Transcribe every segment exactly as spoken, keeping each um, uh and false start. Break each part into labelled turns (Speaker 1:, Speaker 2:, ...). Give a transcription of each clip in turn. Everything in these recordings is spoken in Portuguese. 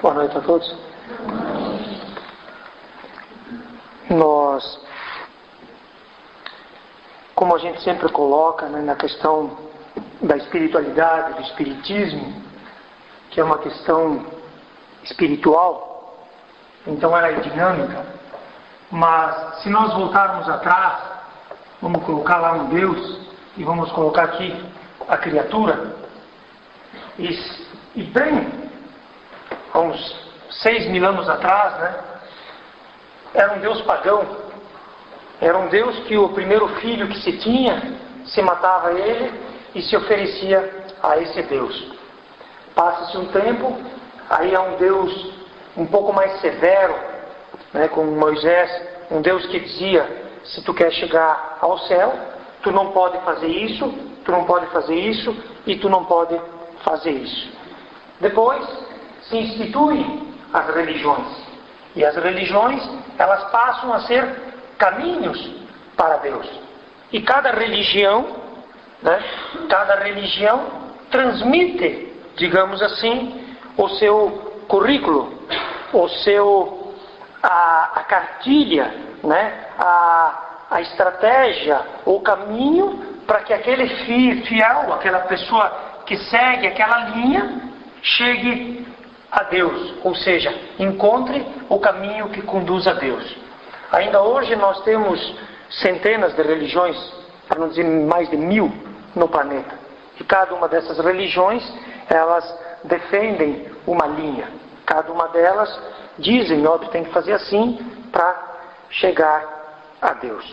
Speaker 1: Boa noite a todos. Nós, como a gente sempre coloca, né, na questão da espiritualidade, do espiritismo, que é uma questão espiritual, então ela é dinâmica, mas se nós voltarmos atrás, vamos colocar lá um Deus e vamos colocar aqui a criatura, e, e bem, há uns seis mil anos atrás, né, era um Deus pagão, era um Deus que o primeiro filho que se tinha, se matava ele e se oferecia a esse Deus. Passa-se um tempo, aí há um Deus um pouco mais severo, né, como Moisés, um Deus que dizia, se tu quer chegar ao céu, tu não pode fazer isso, tu não pode fazer isso e tu não pode fazer isso. Depois se instituem as religiões. E as religiões, elas passam a ser caminhos para Deus. E cada religião, né, cada religião transmite, digamos assim, o seu currículo, o seu, a, a cartilha, né, a, a estratégia, o caminho para que aquele fiel, aquela pessoa que segue aquela linha, chegue a Deus, ou seja, encontre o caminho que conduz a Deus. Ainda hoje nós temos centenas de religiões, para não dizer mais de mil, no planeta. E cada uma dessas religiões, elas defendem uma linha. Cada uma delas dizem, ó, tu tem que fazer assim para chegar a Deus.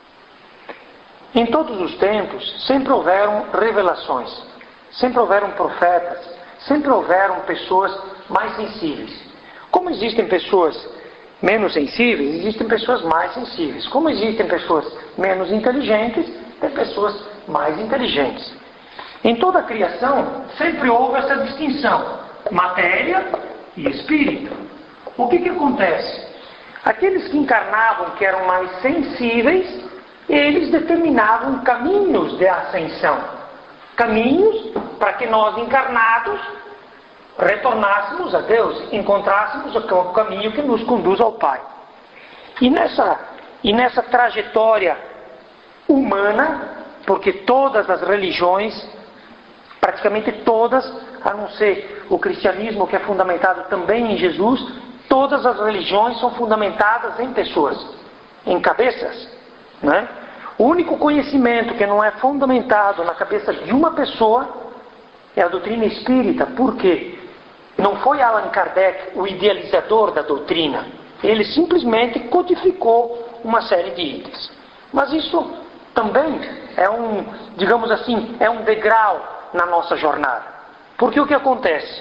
Speaker 1: Em todos os tempos, sempre houveram revelações, sempre houveram profetas, sempre houveram pessoas mais sensíveis. Como existem pessoas menos sensíveis, existem pessoas mais sensíveis. Como existem pessoas menos inteligentes, tem pessoas mais inteligentes. Em toda a criação, sempre houve essa distinção, matéria e espírito. O que que acontece? Aqueles que encarnavam, que eram mais sensíveis, eles determinavam caminhos de ascensão. Caminhos para que nós encarnados retornássemos a Deus, encontrássemos o caminho que nos conduz ao Pai. E nessa, e nessa trajetória humana, porque todas as religiões, praticamente todas, a não ser o cristianismo que é fundamentado também em Jesus, todas as religiões são fundamentadas em pessoas, em cabeças, né? O único conhecimento que não é fundamentado na cabeça de uma pessoa é a doutrina espírita. Por quê? Não foi Allan Kardec o idealizador da doutrina. Ele simplesmente codificou uma série de itens. Mas isso também é um, digamos assim, é um degrau na nossa jornada. Porque o que acontece?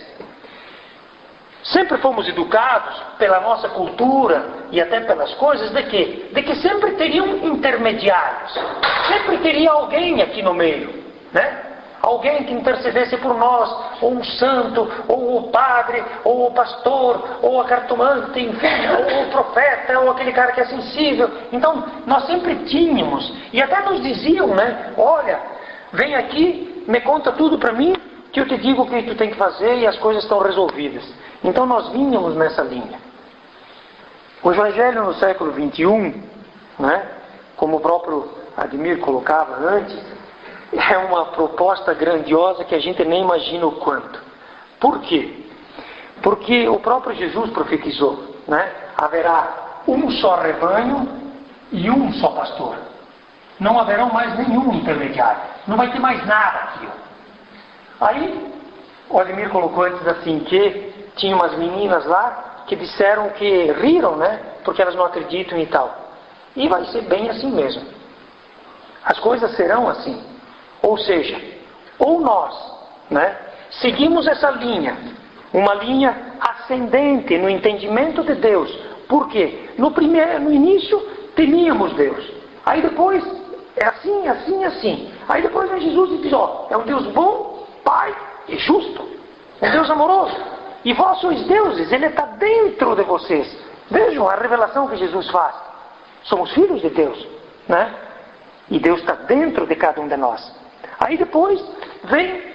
Speaker 1: Sempre fomos educados pela nossa cultura e até pelas coisas de que, de que sempre teriam intermediários. Sempre teria alguém aqui no meio, né? Alguém que intercedesse por nós, ou um santo, ou o padre, ou o pastor, ou a cartomante, enfim, ou o profeta, ou aquele cara que é sensível. Então, nós sempre tínhamos, e até nos diziam, né? Olha, vem aqui, me conta tudo para mim, que eu te digo o que tu tem que fazer e as coisas estão resolvidas. Então, nós vínhamos nessa linha. O Evangelho no século vinte e um, né? Como o próprio Admir colocava antes, é uma proposta grandiosa que a gente nem imagina o quanto. Por quê? Porque o próprio Jesus profetizou, né? Haverá um só rebanho e um só pastor. Não haverá mais nenhum intermediário. Não vai ter mais nada aqui. Aí, o Ademir colocou antes assim, que tinha umas meninas lá que disseram que riram, né? Porque elas não acreditam e tal. E vai ser bem assim mesmo. As coisas serão assim. Ou seja, ou nós, né, seguimos essa linha, uma linha ascendente no entendimento de Deus. Por quê? No, primeiro, no início temíamos Deus. Aí depois é assim, assim, assim. Aí depois vem Jesus e diz, ó, é um Deus bom, Pai e justo. Um Deus amoroso. E vós sois deuses, Ele está dentro de vocês. Vejam a revelação que Jesus faz. Somos filhos de Deus, né? E Deus está dentro de cada um de nós. Aí depois vem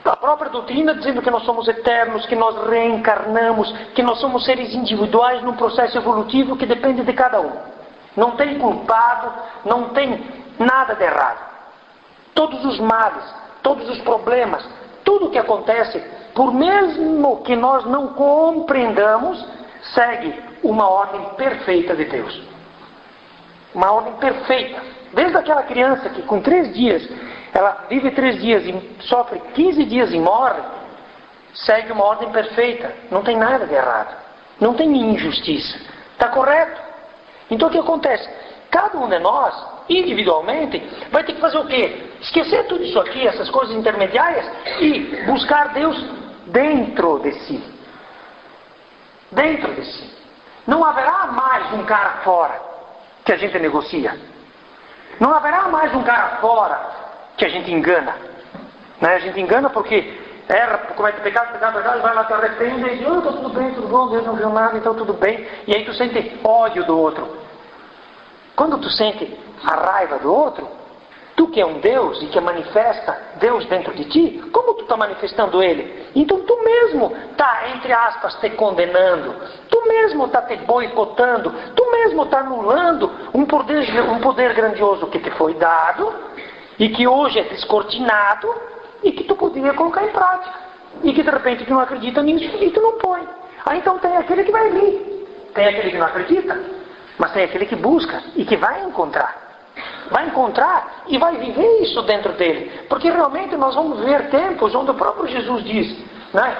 Speaker 1: A própria doutrina dizendo que nós somos eternos, que nós reencarnamos, que nós somos seres individuais num processo evolutivo que depende de cada um. Não tem culpado, não tem nada de errado. Todos os males, todos os problemas, tudo o que acontece, por mesmo que nós não compreendamos, segue uma ordem perfeita de Deus. Uma ordem perfeita. Desde aquela criança que com três dias, ela vive três dias e sofre quinze dias e morre, segue uma ordem perfeita. Não tem nada de errado. Não tem injustiça. Está correto? Então o que acontece? Cada um de nós, individualmente, vai ter que fazer o quê? Esquecer tudo isso aqui, essas coisas intermediárias, e buscar Deus dentro de si. Dentro de si. Não haverá mais um cara fora que a gente negocia. Não haverá mais um cara fora que a gente engana. Né? A gente engana porque erra, comete pecado, pecado, pecado, vai lá, te arrepende e diz, oh, está tudo bem, tudo bom, Deus não viu nada, então tudo bem. E aí tu sente ódio do outro. Quando tu sente a raiva do outro, tu que é um Deus e que manifesta Deus dentro de ti, como tu está manifestando Ele? Então tu mesmo está, entre aspas, te condenando, tu mesmo está te boicotando, tu mesmo está anulando um poder, um poder grandioso que te foi dado e que hoje é descortinado e que tu poderia colocar em prática. E que de repente tu não acredita nisso e tu não põe. Aí então tem aquele que vai vir, tem aquele que não acredita, mas tem aquele que busca e que vai encontrar. Vai encontrar e vai viver isso dentro dele. Porque realmente nós vamos ver tempos onde o próprio Jesus diz, né?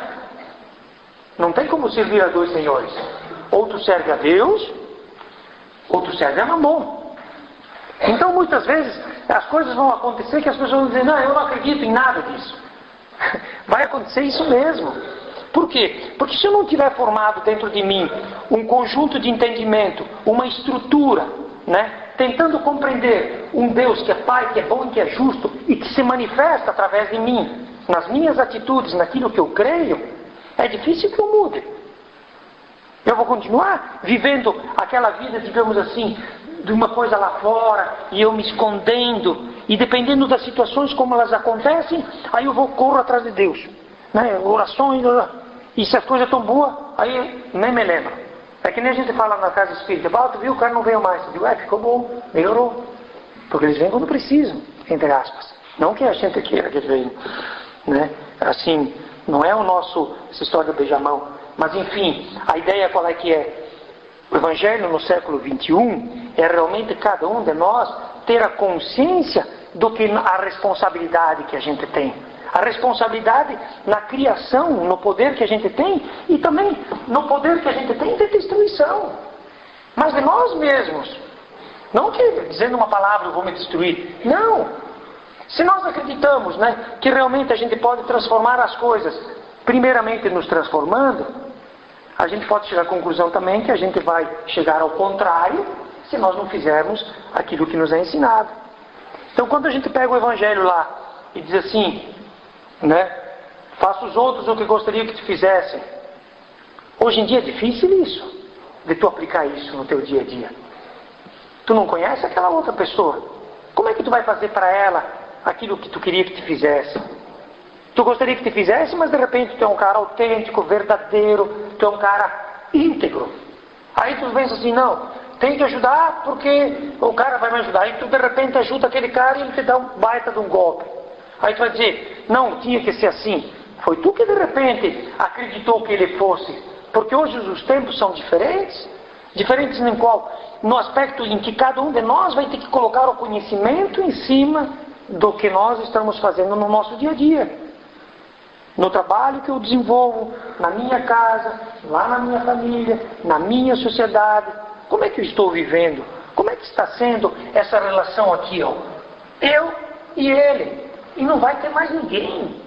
Speaker 1: Não tem como servir a dois senhores. Ou tu serve a Deus, ou tu serve a Mamon. Então muitas vezes as coisas vão acontecer que as pessoas vão dizer, não, eu não acredito em nada disso. Vai acontecer isso mesmo. Por quê? Porque se eu não tiver formado dentro de mim um conjunto de entendimento, uma estrutura, né? Tentando compreender um Deus que é Pai, que é bom e que é justo e que se manifesta através de mim, nas minhas atitudes, naquilo que eu creio, é difícil que eu mude. Eu vou continuar vivendo aquela vida, digamos assim, de uma coisa lá fora, e eu me escondendo, e dependendo das situações como elas acontecem, aí eu vou corro atrás de Deus. Né? Orações, e se as coisas estão boas, aí nem me lembro. É que nem a gente fala na casa espírita, ah, tu viu, o cara não veio mais. Eu digo, é, ficou bom, melhorou. Porque eles vêm quando precisam, entre aspas. Não que a gente queira que venham. Né? Assim, não é o nosso, essa história do beijamão. Mas enfim, a ideia qual é que é? O Evangelho no século vinte e um é realmente cada um de nós ter a consciência do que a responsabilidade que a gente tem. A responsabilidade na criação, no poder que a gente tem e também no poder que a gente tem de destruição. Mas de nós mesmos. Não que dizendo uma palavra eu vou me destruir. Não. Se nós acreditamos, né, que realmente a gente pode transformar as coisas, primeiramente nos transformando, a gente pode chegar à conclusão também que a gente vai chegar ao contrário se nós não fizermos aquilo que nos é ensinado. Então quando a gente pega o Evangelho lá e diz assim, né? Faça os outros o que gostaria que te fizessem. Hoje em dia é difícil isso, de tu aplicar isso no teu dia a dia. Tu não conhece aquela outra pessoa. Como é que tu vai fazer para ela aquilo que tu queria que te fizesse? Tu gostaria que te fizesse, mas de repente tu é um cara autêntico, verdadeiro, tu é um cara íntegro. Aí tu pensa assim, não, tem que ajudar porque o cara vai me ajudar. Aí tu de repente ajuda aquele cara e ele te dá um baita de um golpe. Aí tu vai dizer, não, tinha que ser assim. Foi tu que de repente acreditou que ele fosse. Porque hoje os tempos são diferentes. Diferentes em qual? No aspecto em que cada um de nós vai ter que colocar o conhecimento em cima do que nós estamos fazendo no nosso dia a dia. No trabalho que eu desenvolvo, na minha casa, lá na minha família, na minha sociedade. Como é que eu estou vivendo? Como é que está sendo essa relação aqui, ó? Eu e ele. E não vai ter mais ninguém.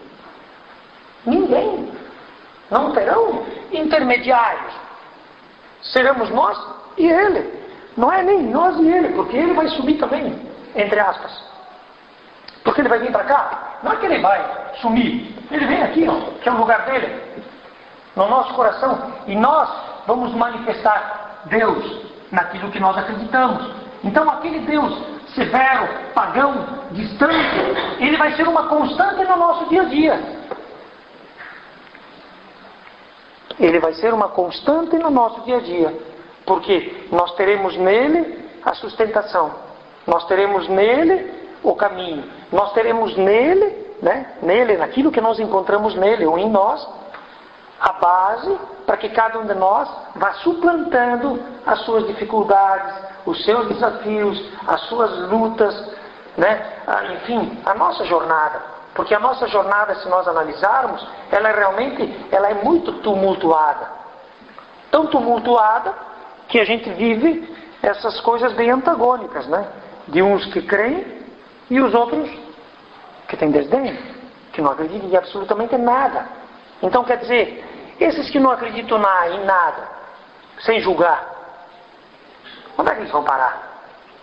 Speaker 1: Ninguém. Não terão intermediários. Seremos nós e ele. Não é nem nós e ele, porque ele vai sumir também, entre aspas. Porque ele vai vir para cá. Não é que ele vai sumir. Ele vem aqui, ó, que é o lugar dele. No nosso coração. E nós vamos manifestar Deus naquilo que nós acreditamos. Então aquele Deus severo, pagão, distante, ele vai ser uma constante no nosso dia a dia. Ele vai ser uma constante no nosso dia a dia, porque nós teremos nele a sustentação, nós teremos nele o caminho, nós teremos nele, né, nele, naquilo que nós encontramos nele ou em nós, a base para que cada um de nós vá suplantando as suas dificuldades, os seus desafios, as suas lutas, né, enfim, a nossa jornada. Porque a nossa jornada, se nós analisarmos, ela é realmente, ela é muito tumultuada. Tão tumultuada que a gente vive essas coisas bem antagônicas, né? De uns que creem e os outros que têm desdém, que não acreditam em absolutamente nada. Então, quer dizer, esses que não acreditam na, em nada, sem julgar, onde é que eles vão parar?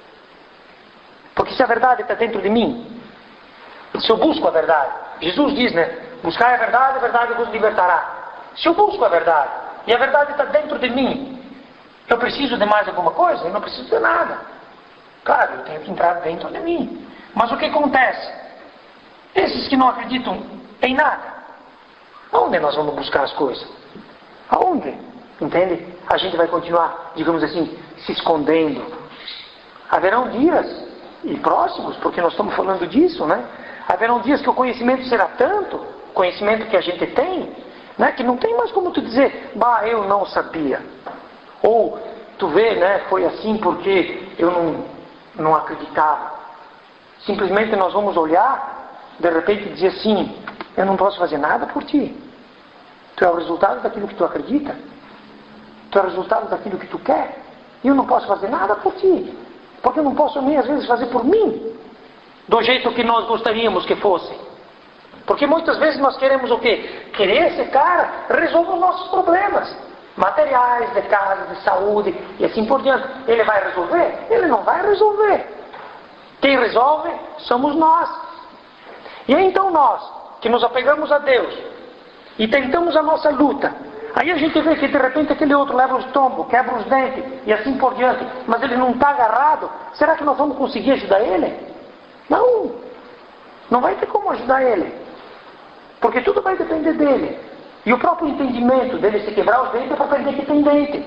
Speaker 1: Porque se a verdade está dentro de mim, se eu busco a verdade, Jesus diz, né? Buscar a verdade, a verdade vos libertará. Se eu busco a verdade, e a verdade está dentro de mim, eu preciso de mais alguma coisa? Eu não preciso de nada. Claro, eu tenho que entrar dentro de mim. Mas o que acontece? Esses que não acreditam em nada, aonde nós vamos buscar as coisas? Aonde? Entende? A gente vai continuar, digamos assim, se escondendo. Haverão dias, e próximos, porque nós estamos falando disso, né? Haverão dias que o conhecimento será tanto, o conhecimento que a gente tem, né, que não tem mais como tu dizer, bah, eu não sabia. Ou, tu vê, né, foi assim porque eu não, não acreditava. Simplesmente nós vamos olhar, de repente dizer assim, eu não posso fazer nada por ti. Tu é o resultado daquilo que tu acredita. Tu é o resultado daquilo que tu quer. E eu não posso fazer nada por ti. Porque eu não posso nem às vezes fazer por mim, do jeito que nós gostaríamos que fosse. Porque muitas vezes nós queremos o quê? Querer esse cara resolver os nossos problemas materiais, de casa, de saúde e assim por diante. Ele vai resolver? Ele não vai resolver. Quem resolve somos nós. E aí então nós, que nos apegamos a Deus e tentamos a nossa luta, aí a gente vê que de repente aquele outro leva os tombos, quebra os dentes e assim por diante, mas ele não está agarrado. Será que nós vamos conseguir ajudar ele? Não, não vai ter como ajudar ele, porque tudo vai depender dele. E o próprio entendimento dele se quebrar os dentes é para aprender que tem dente.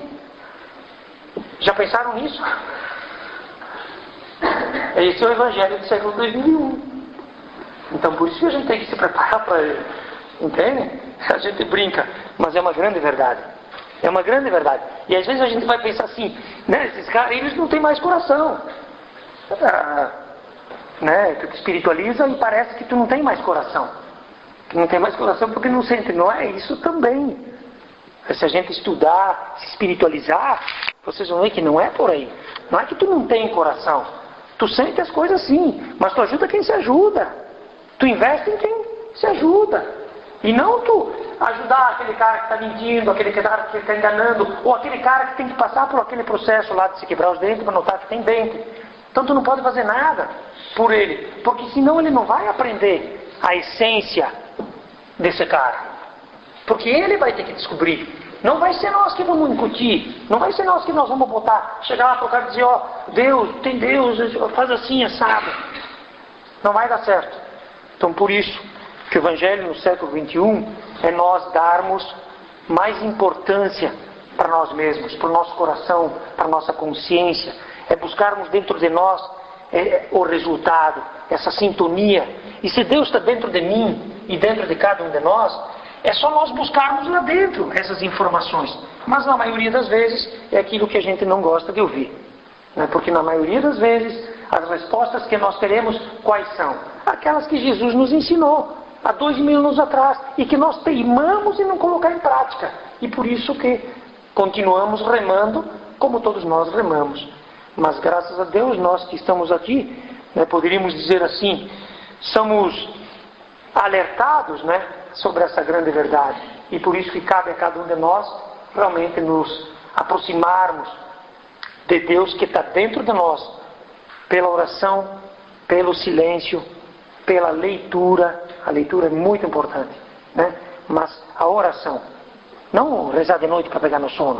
Speaker 1: Já pensaram nisso? Esse é o Evangelho do século dois mil e um. Então por isso que a gente tem que se preparar para ele. Entende? A gente brinca, mas é uma grande verdade. É uma grande verdade. E às vezes a gente vai pensar assim, né, esses caras, eles não têm mais coração. Ah, né, tu te espiritualiza e parece que tu não tem mais coração. Que não tem mais coração porque não sente. Não é isso também. Se a gente estudar, se espiritualizar, vocês vão ver que não é por aí. Não é que tu não tem coração. Tu sente as coisas sim, mas tu ajuda quem se ajuda. Tu investe em quem se ajuda. E não tu ajudar aquele cara que está mentindo, aquele cara que está enganando, ou aquele cara que tem que passar por aquele processo lá de se quebrar os dentes para notar que tem dente. Então tu não pode fazer nada por ele, porque senão ele não vai aprender a essência desse cara. Porque ele vai ter que descobrir. Não vai ser nós que vamos incutir, não vai ser nós que nós vamos botar, chegar lá para o cara e dizer, ó, oh, Deus, tem Deus, faz assim, assado. Não vai dar certo. Então por isso que o Evangelho no século vinte e um é nós darmos mais importância para nós mesmos, para o nosso coração, para a nossa consciência. É buscarmos dentro de nós é, o resultado, essa sintonia. E se Deus está dentro de mim e dentro de cada um de nós, é só nós buscarmos lá dentro essas informações. Mas na maioria das vezes é aquilo que a gente não gosta de ouvir. Né? Porque na maioria das vezes as respostas que nós teremos, quais são? Aquelas que Jesus nos ensinou há dois mil anos atrás e que nós teimamos em não colocar em prática. E por isso que continuamos remando como todos nós remamos. Mas graças a Deus, nós que estamos aqui, né, poderíamos dizer assim, somos alertados, né, sobre essa grande verdade. E por isso que cabe a cada um de nós realmente nos aproximarmos de Deus que está dentro de nós, pela oração, pelo silêncio, pela leitura. A leitura é muito importante, né? Mas a oração, não rezar de noite para pegar no sono.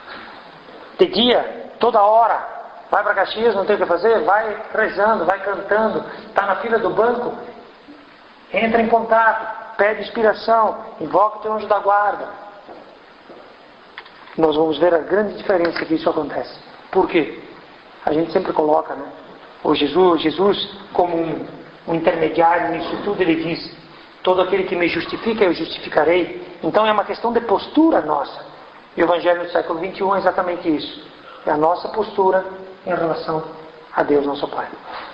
Speaker 1: De dia, toda hora, vai para Caxias, não tem o que fazer, vai rezando, vai cantando, está na fila do banco, entra em contato, pede inspiração, invoca o teu anjo da guarda. nós vamos ver a grande diferença que isso acontece. Por quê? A gente sempre coloca, né, o Jesus, Jesus como um, um intermediário nisso tudo. Ele diz: todo aquele que me justifica, eu justificarei. Então é uma questão de postura nossa. E o Evangelho do século vinte e um é exatamente isso. É a nossa postura em relação a Deus, nosso Pai.